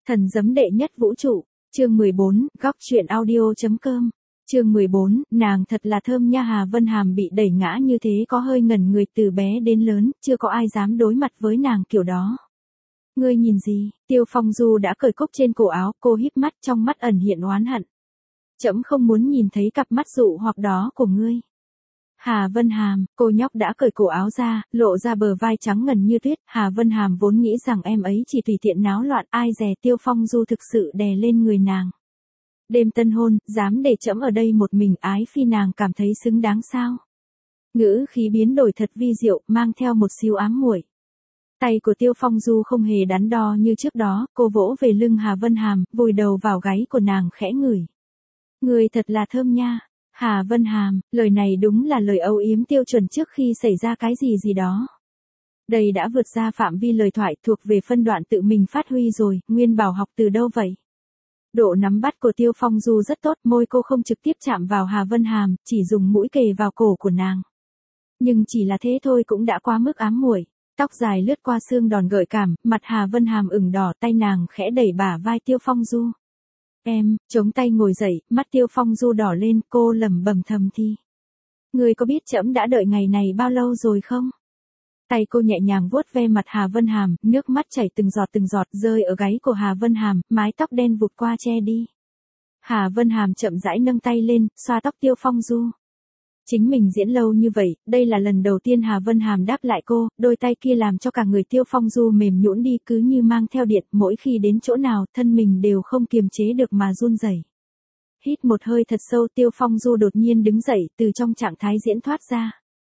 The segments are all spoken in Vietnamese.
Thần giấm đệ nhất vũ trụ, chương 14, góc truyện audio.com. Chương 14, nàng thật là thơm nha. Hà Vân Hàm bị đẩy ngã như thế có hơi ngẩn người, từ bé đến lớn, chưa có ai dám đối mặt với nàng kiểu đó. Ngươi nhìn gì? Tiêu Phong Du đã cởi cúc trên cổ áo, cô híp mắt, trong mắt ẩn hiện oán hận. Trẫm không muốn nhìn thấy cặp mắt dụ hoặc đó của ngươi. Hà Vân Hàm, cô nhóc đã cởi cổ áo ra, lộ ra bờ vai trắng ngần như tuyết. Hà Vân Hàm vốn nghĩ rằng em ấy chỉ tùy tiện náo loạn, ai dè Tiêu Phong Du thực sự đè lên người nàng. Đêm tân hôn, dám để trẫm ở đây một mình ái phi, nàng cảm thấy xứng đáng sao? Ngữ khí biến đổi thật vi diệu, mang theo một xíu ám muội. Tay của Tiêu Phong Du không hề đắn đo như trước đó, cô vỗ về lưng Hà Vân Hàm, vùi đầu vào gáy của nàng khẽ ngửi. Người thật là thơm nha. Hà Vân Hàm, lời này đúng là lời âu yếm tiêu chuẩn trước khi xảy ra cái gì đó. Đây đã vượt ra phạm vi lời thoại, thuộc về phân đoạn tự mình phát huy rồi. Nguyên Bảo học từ đâu vậy? Độ nắm bắt của Tiêu Phong Du rất tốt, môi cô không trực tiếp chạm vào Hà Vân Hàm, chỉ dùng mũi kề vào cổ của nàng. Nhưng chỉ là thế thôi cũng đã quá mức ám muội. Tóc dài lướt qua xương đòn gợi cảm, mặt Hà Vân Hàm ửng đỏ, tay nàng khẽ đẩy bả vai Tiêu Phong Du. Em, chống tay ngồi dậy, mắt Tiêu Phong Du đỏ lên, cô lẩm bẩm thầm thì. Người có biết trẫm đã đợi ngày này bao lâu rồi không? Tay cô nhẹ nhàng vuốt ve mặt Hà Vân Hàm, nước mắt chảy từng giọt rơi ở gáy của Hà Vân Hàm, mái tóc đen vụt qua che đi. Hà Vân Hàm chậm rãi nâng tay lên, xoa tóc Tiêu Phong Du. Chính mình diễn lâu như vậy, đây là lần đầu tiên Hà Vân Hàm đáp lại cô, đôi tay kia làm cho cả người Tiêu Phong Du mềm nhũn đi, cứ như mang theo điện, mỗi khi đến chỗ nào, thân mình đều không kiềm chế được mà run rẩy. Hít một hơi thật sâu, Tiêu Phong Du đột nhiên đứng dậy, từ trong trạng thái diễn thoát ra.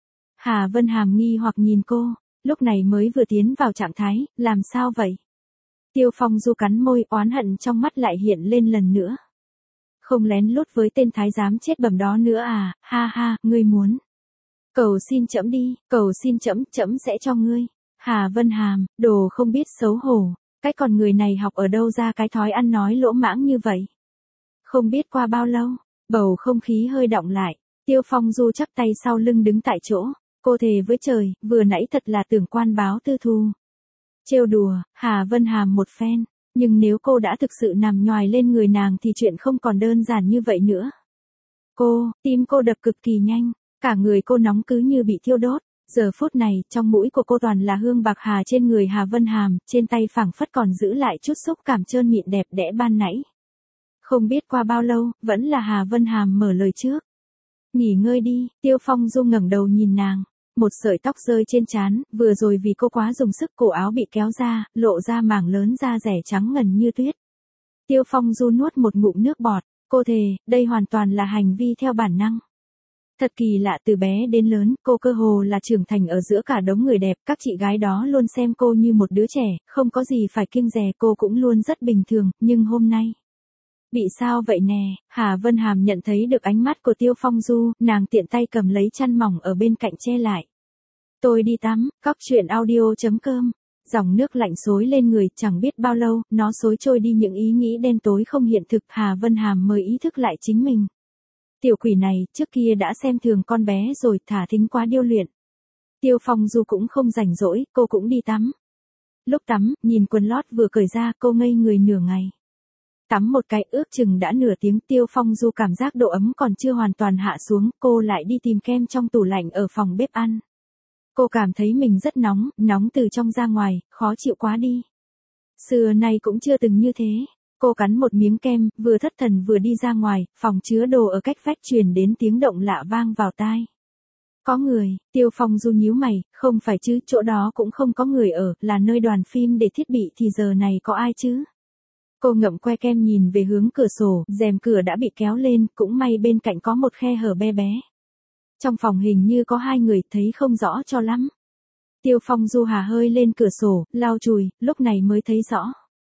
Hà Vân Hàm nghi hoặc nhìn cô, lúc này mới vừa tiến vào trạng thái, làm sao vậy? Tiêu Phong Du cắn môi, oán hận trong mắt lại hiện lên lần nữa. Không lén lút với tên thái giám chết bẩm đó nữa à, ha ha, ngươi muốn. Cầu xin trẫm đi, cầu xin trẫm, trẫm sẽ cho ngươi. Hà Vân Hàm, đồ không biết xấu hổ, cái con người này học ở đâu ra cái thói ăn nói lỗ mãng như vậy. Không biết qua bao lâu, bầu không khí hơi đọng lại, Tiêu Phong Du chắp tay sau lưng đứng tại chỗ, cô thề với trời, vừa nãy thật là tưởng quan báo tư thù. Trêu đùa, Hà Vân Hàm một phen. Nhưng nếu cô đã thực sự nằm nhoài lên người nàng thì chuyện không còn đơn giản như vậy nữa. Tim cô đập cực kỳ nhanh, cả người cô nóng cứ như bị thiêu đốt. Giờ phút này, trong mũi của cô toàn là hương bạc hà, trên người Hà Vân Hàm, trên tay phảng phất còn giữ lại chút xúc cảm trơn mịn đẹp đẽ ban nãy. Không biết qua bao lâu, vẫn là Hà Vân Hàm mở lời trước. Nghỉ ngơi đi, Tiêu Phong Du ngẩng đầu nhìn nàng. Một sợi tóc rơi trên trán, vừa rồi vì cô quá dùng sức cổ áo bị kéo ra, lộ ra mảng lớn da rẻ trắng ngần như tuyết. Tiêu Phong Du nuốt một ngụm nước bọt, cô thề, đây hoàn toàn là hành vi theo bản năng. Thật kỳ lạ, từ bé đến lớn, cô cơ hồ là trưởng thành ở giữa cả đống người đẹp, các chị gái đó luôn xem cô như một đứa trẻ, không có gì phải kiêng dè, cô cũng luôn rất bình thường, nhưng hôm nay. Bị sao vậy nè? Hà Vân Hàm nhận thấy được ánh mắt của Tiêu Phong Du, nàng tiện tay cầm lấy chăn mỏng ở bên cạnh che lại. Tôi đi tắm, góc truyện audio.com. Dòng nước lạnh xối lên người, chẳng biết bao lâu, nó xối trôi đi những ý nghĩ đen tối không hiện thực. Hà Vân Hàm mới ý thức lại chính mình. Tiểu quỷ này, trước kia đã xem thường con bé rồi, thả thính quá điêu luyện. Tiêu Phong Du cũng không rảnh rỗi, cô cũng đi tắm. Lúc tắm, nhìn quần lót vừa cởi ra, cô ngây người nửa ngày. Tắm một cái ước chừng đã nửa tiếng, Tiêu Phong Du cảm giác độ ấm còn chưa hoàn toàn hạ xuống, cô lại đi tìm kem trong tủ lạnh ở phòng bếp ăn. Cô cảm thấy mình rất nóng, nóng từ trong ra ngoài, khó chịu quá đi. Xưa nay cũng chưa từng như thế. Cô cắn một miếng kem, vừa thất thần vừa đi ra ngoài, phòng chứa đồ ở cách vách truyền đến tiếng động lạ vang vào tai. Có người, Tiêu Phong Du nhíu mày, không phải chứ, chỗ đó cũng không có người ở, là nơi đoàn phim để thiết bị thì giờ này có ai chứ? Cô ngậm que kem nhìn về hướng cửa sổ, rèm cửa đã bị kéo lên, cũng may bên cạnh có một khe hở bé bé. Trong phòng hình như có hai người, thấy không rõ cho lắm. Tiêu Phong Du hà hơi lên cửa sổ, lau chùi, lúc này mới thấy rõ.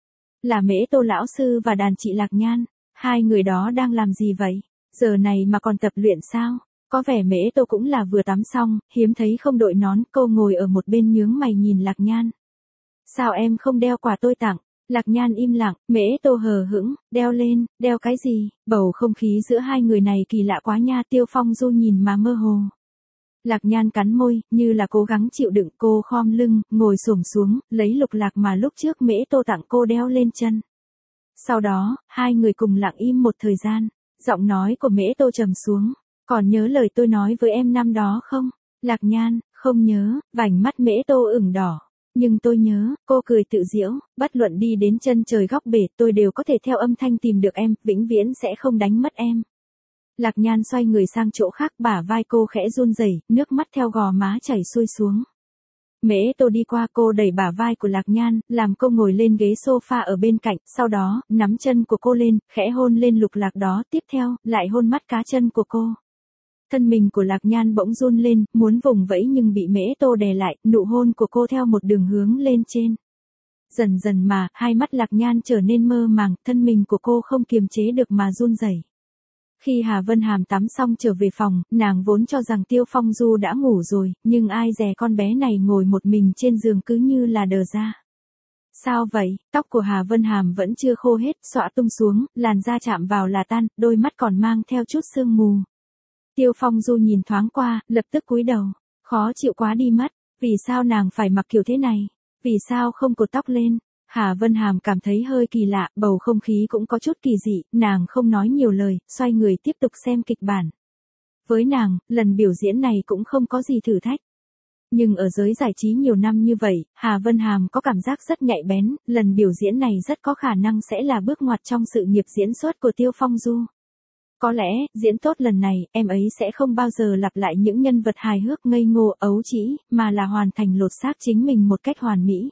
Là Mễ Tô lão sư và đàn chị Lạc Nhan. Hai người đó đang làm gì vậy? Giờ này mà còn tập luyện sao? Có vẻ Mễ Tô cũng là vừa tắm xong, hiếm thấy không đội nón, cô ngồi ở một bên nhướng mày nhìn Lạc Nhan. Sao em không đeo quà tôi tặng? Lạc Nhan im lặng, Mễ Tô hờ hững, đeo lên, đeo cái gì? Bầu không khí giữa hai người này kỳ lạ quá nha. Tiêu Phong Du nhìn mà mơ hồ. Lạc Nhan cắn môi, như là cố gắng chịu đựng, cô khom lưng, ngồi xổm xuống, lấy lục lạc mà lúc trước Mễ Tô tặng cô đeo lên chân. Sau đó, hai người cùng lặng im một thời gian, giọng nói của Mễ Tô trầm xuống. Còn nhớ lời tôi nói với em năm đó không? Lạc Nhan, không nhớ, vành mắt Mễ Tô ửng đỏ. Nhưng tôi nhớ, cô cười tự giễu, bất luận đi đến chân trời góc bể tôi đều có thể theo âm thanh tìm được em, vĩnh viễn sẽ không đánh mất em. Lạc Nhan xoay người sang chỗ khác, bả vai cô khẽ run rẩy, nước mắt theo gò má chảy xuôi xuống. Mễ Tô đi qua, cô đẩy bả vai của Lạc Nhan, làm cô ngồi lên ghế sofa ở bên cạnh, sau đó, nắm chân của cô lên, khẽ hôn lên lục lạc đó, tiếp theo, lại hôn mắt cá chân của cô. Thân mình của Lạc Nhan bỗng run lên, muốn vùng vẫy nhưng bị Mễ Tô đè lại, nụ hôn của cô theo một đường hướng lên trên. Dần dần mà, hai mắt Lạc Nhan trở nên mơ màng, thân mình của cô không kiềm chế được mà run rẩy. Khi Hà Vân Hàm tắm xong trở về phòng, nàng vốn cho rằng Tiêu Phong Du đã ngủ rồi, nhưng ai dè con bé này ngồi một mình trên giường cứ như là đờ ra. Sao vậy? Tóc của Hà Vân Hàm vẫn chưa khô hết, xõa tung xuống, làn da chạm vào là tan, đôi mắt còn mang theo chút sương mù. Tiêu Phong Du nhìn thoáng qua, lập tức cúi đầu. Khó chịu quá đi mất, vì sao nàng phải mặc kiểu thế này? Vì sao không cột tóc lên? Hà Vân Hàm cảm thấy hơi kỳ lạ, bầu không khí cũng có chút kỳ dị, nàng không nói nhiều lời, xoay người tiếp tục xem kịch bản. Với nàng, lần biểu diễn này cũng không có gì thử thách. Nhưng ở giới giải trí nhiều năm như vậy, Hà Vân Hàm có cảm giác rất nhạy bén, lần biểu diễn này rất có khả năng sẽ là bước ngoặt trong sự nghiệp diễn xuất của Tiêu Phong Du. Có lẽ, diễn tốt lần này, em ấy sẽ không bao giờ lặp lại những nhân vật hài hước ngây ngô ấu trĩ, mà là hoàn thành lột xác chính mình một cách hoàn mỹ.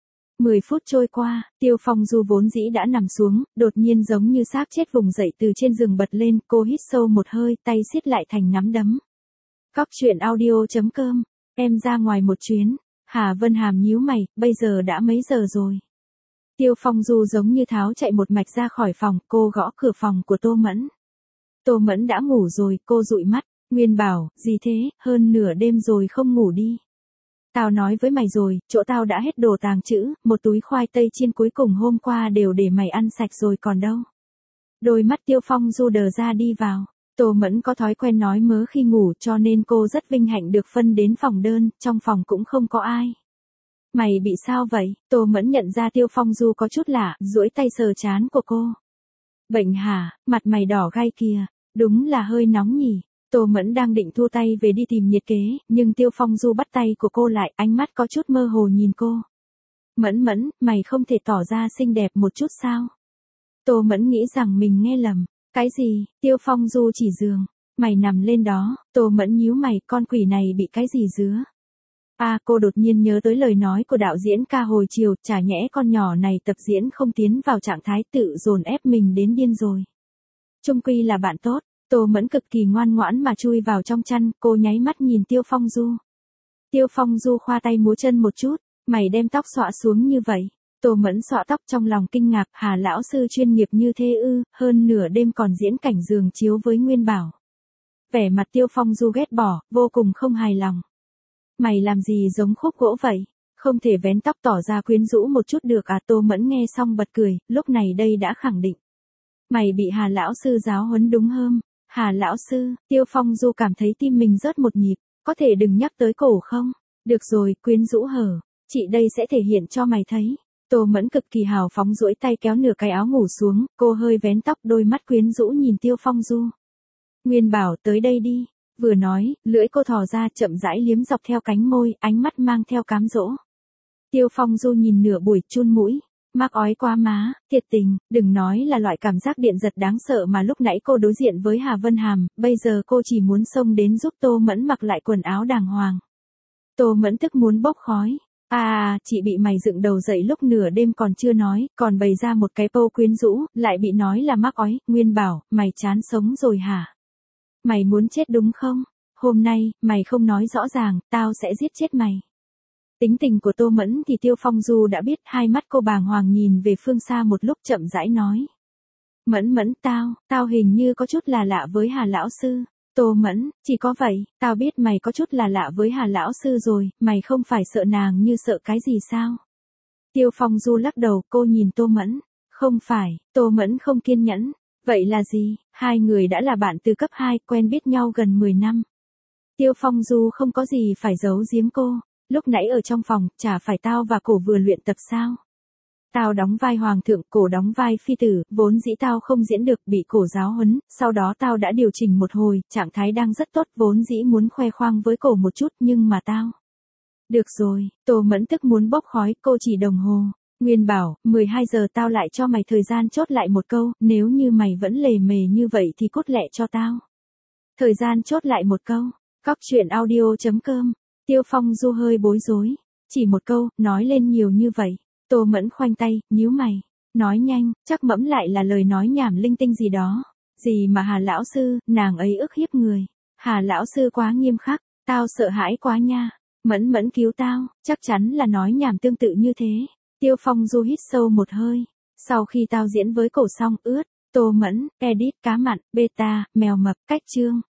10 phút trôi qua, Tiêu Phong Du vốn dĩ đã nằm xuống, đột nhiên giống như xác chết vùng dậy từ trên giường bật lên, cô hít sâu một hơi, tay siết lại thành nắm đấm. Góc truyện audio.com, em ra ngoài một chuyến. Hà Vân Hàm nhíu mày, bây giờ đã mấy giờ rồi? Tiêu Phong Du giống như tháo chạy một mạch ra khỏi phòng, cô gõ cửa phòng của Tô Mẫn. Tô Mẫn đã ngủ rồi, cô dụi mắt. Nguyên bảo, gì thế, hơn nửa đêm rồi không ngủ đi. Tao nói với mày rồi, chỗ tao đã hết đồ tàng trữ, một túi khoai tây chiên cuối cùng hôm qua đều để mày ăn sạch rồi còn đâu. Đôi mắt Tiêu Phong Du đờ ra đi vào. Tô Mẫn có thói quen nói mớ khi ngủ cho nên cô rất vinh hạnh được phân đến phòng đơn, trong phòng cũng không có ai. Mày bị sao vậy? Tô Mẫn nhận ra Tiêu Phong Du có chút lạ, duỗi tay sờ trán của cô. Bệnh hả, mặt mày đỏ gai kìa, đúng là hơi nóng nhỉ. Tô Mẫn đang định thu tay về đi tìm nhiệt kế, nhưng Tiêu Phong Du bắt tay của cô lại, ánh mắt có chút mơ hồ nhìn cô. Mẫn Mẫn, mày không thể tỏ ra xinh đẹp một chút sao? Tô Mẫn nghĩ rằng mình nghe lầm. Cái gì? Tiêu Phong Du chỉ giường. Mày nằm lên đó. Tô Mẫn nhíu mày, con quỷ này bị cái gì dứa? Cô đột nhiên nhớ tới lời nói của đạo diễn ca hồi chiều, chả nhẽ con nhỏ này tập diễn không tiến vào trạng thái tự dồn ép mình đến điên rồi. Chung quy là bạn tốt. Tô Mẫn cực kỳ ngoan ngoãn mà chui vào trong chăn, cô nháy mắt nhìn Tiêu Phong Du. Tiêu Phong Du khoa tay múa chân một chút, mày đem tóc xõa xuống như vậy. Tô Mẫn xõa tóc trong lòng kinh ngạc, Hà lão sư chuyên nghiệp như thế ư, hơn nửa đêm còn diễn cảnh giường chiếu với Nguyên Bảo. Vẻ mặt Tiêu Phong Du ghét bỏ, vô cùng không hài lòng. Mày làm gì giống khúc gỗ vậy? Không thể vén tóc tỏ ra quyến rũ một chút được à? Tô Mẫn nghe xong bật cười, lúc này đây đã khẳng định. Mày bị Hà lão sư giáo huấn đúng hơn. Hà lão sư, Tiêu Phong Du cảm thấy tim mình rớt một nhịp, có thể đừng nhắc tới cổ không? Được rồi, quyến rũ hở, chị đây sẽ thể hiện cho mày thấy. Tô Mẫn cực kỳ hào phóng duỗi tay kéo nửa cái áo ngủ xuống, cô hơi vén tóc, đôi mắt quyến rũ nhìn Tiêu Phong Du. Nguyên Bảo tới đây đi, vừa nói, lưỡi cô thò ra chậm rãi liếm dọc theo cánh môi, ánh mắt mang theo cám dỗ. Tiêu Phong Du nhìn nửa buổi, chun mũi. Mắc ói quá má, thiệt tình, đừng nói là loại cảm giác điện giật đáng sợ mà lúc nãy cô đối diện với Hà Vân Hàm, bây giờ cô chỉ muốn xông đến giúp Tô Mẫn mặc lại quần áo đàng hoàng. Tô Mẫn tức muốn bốc khói. Chị bị mày dựng đầu dậy lúc nửa đêm còn chưa nói, còn bày ra một cái pô quyến rũ, lại bị nói là mắc ói. Nguyên Bảo, mày chán sống rồi hả? Mày muốn chết đúng không? Hôm nay, mày không nói rõ ràng, tao sẽ giết chết mày. Tính tình của Tô Mẫn thì Tiêu Phong Du đã biết, hai mắt cô bàng hoàng nhìn về phương xa một lúc chậm rãi nói. Mẫn Mẫn, tao hình như có chút là lạ với Hà lão sư. Tô Mẫn, chỉ có vậy, tao biết mày có chút là lạ với Hà lão sư rồi, mày không phải sợ nàng như sợ cái gì sao? Tiêu Phong Du lắc đầu, cô nhìn Tô Mẫn. Không phải, Tô Mẫn không kiên nhẫn. Vậy là gì? Hai người đã là bạn từ cấp 2, quen biết nhau gần 10 năm. Tiêu Phong Du không có gì phải giấu giếm cô. Lúc nãy ở trong phòng, chả phải tao và cổ vừa luyện tập sao? Tao đóng vai hoàng thượng, cổ đóng vai phi tử, vốn dĩ tao không diễn được, bị cổ giáo huấn, sau đó tao đã điều chỉnh một hồi, trạng thái đang rất tốt, vốn dĩ muốn khoe khoang với cổ một chút, nhưng mà tao. Được rồi, Tô Mẫn tức muốn bốc khói, cô chỉ đồng hồ. Nguyên bảo, 12 giờ tao lại cho mày thời gian chốt lại một câu, nếu như mày vẫn lề mề như vậy thì cút lẹ cho tao. Thời gian chốt lại một câu. Góc chuyện audio.com. Tiêu Phong Du hơi bối rối. Chỉ một câu, nói lên nhiều như vậy. Tô Mẫn khoanh tay, nhíu mày. Nói nhanh, chắc mẫm lại là lời nói nhảm linh tinh gì đó. Gì mà Hà lão sư, nàng ấy ức hiếp người. Hà lão sư quá nghiêm khắc, tao sợ hãi quá nha. Mẫn Mẫn cứu tao, chắc chắn là nói nhảm tương tự như thế. Tiêu Phong Du hít sâu một hơi. Sau khi tao diễn với cổ xong, ướt. Tô Mẫn, edit cá mặn, beta, mèo mập, cách chương.